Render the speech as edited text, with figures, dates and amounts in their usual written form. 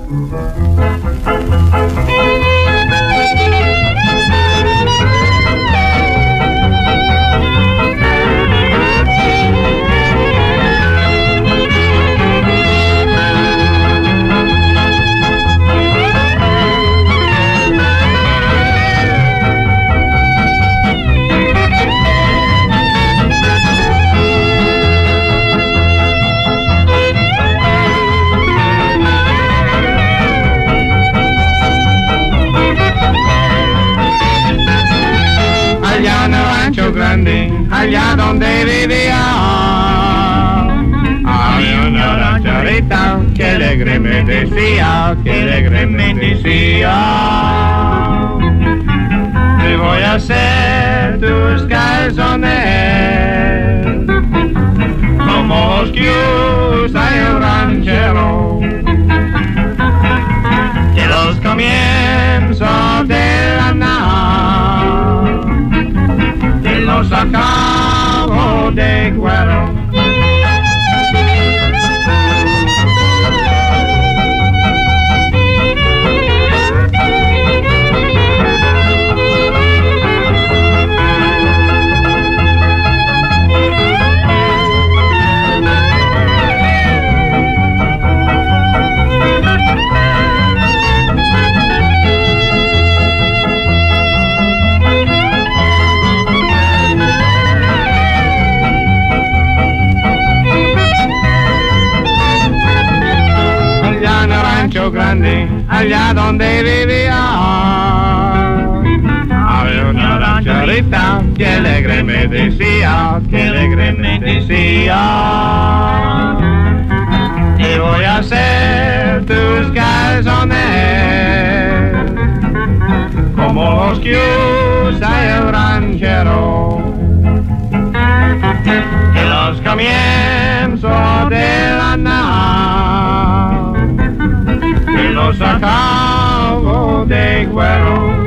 Allá donde vivía, había una rancherita que alegre me decía, te voy a hacer tus calzones como los que usa el ranchero, que los comienzos de la nada los acabo de cuero. Grande, allá donde vivía, había una rancherita que alegre me decía, te voy a hacer tus calzones como los que usa el ranchero, que los comienzos de la nada los acabo de cuero.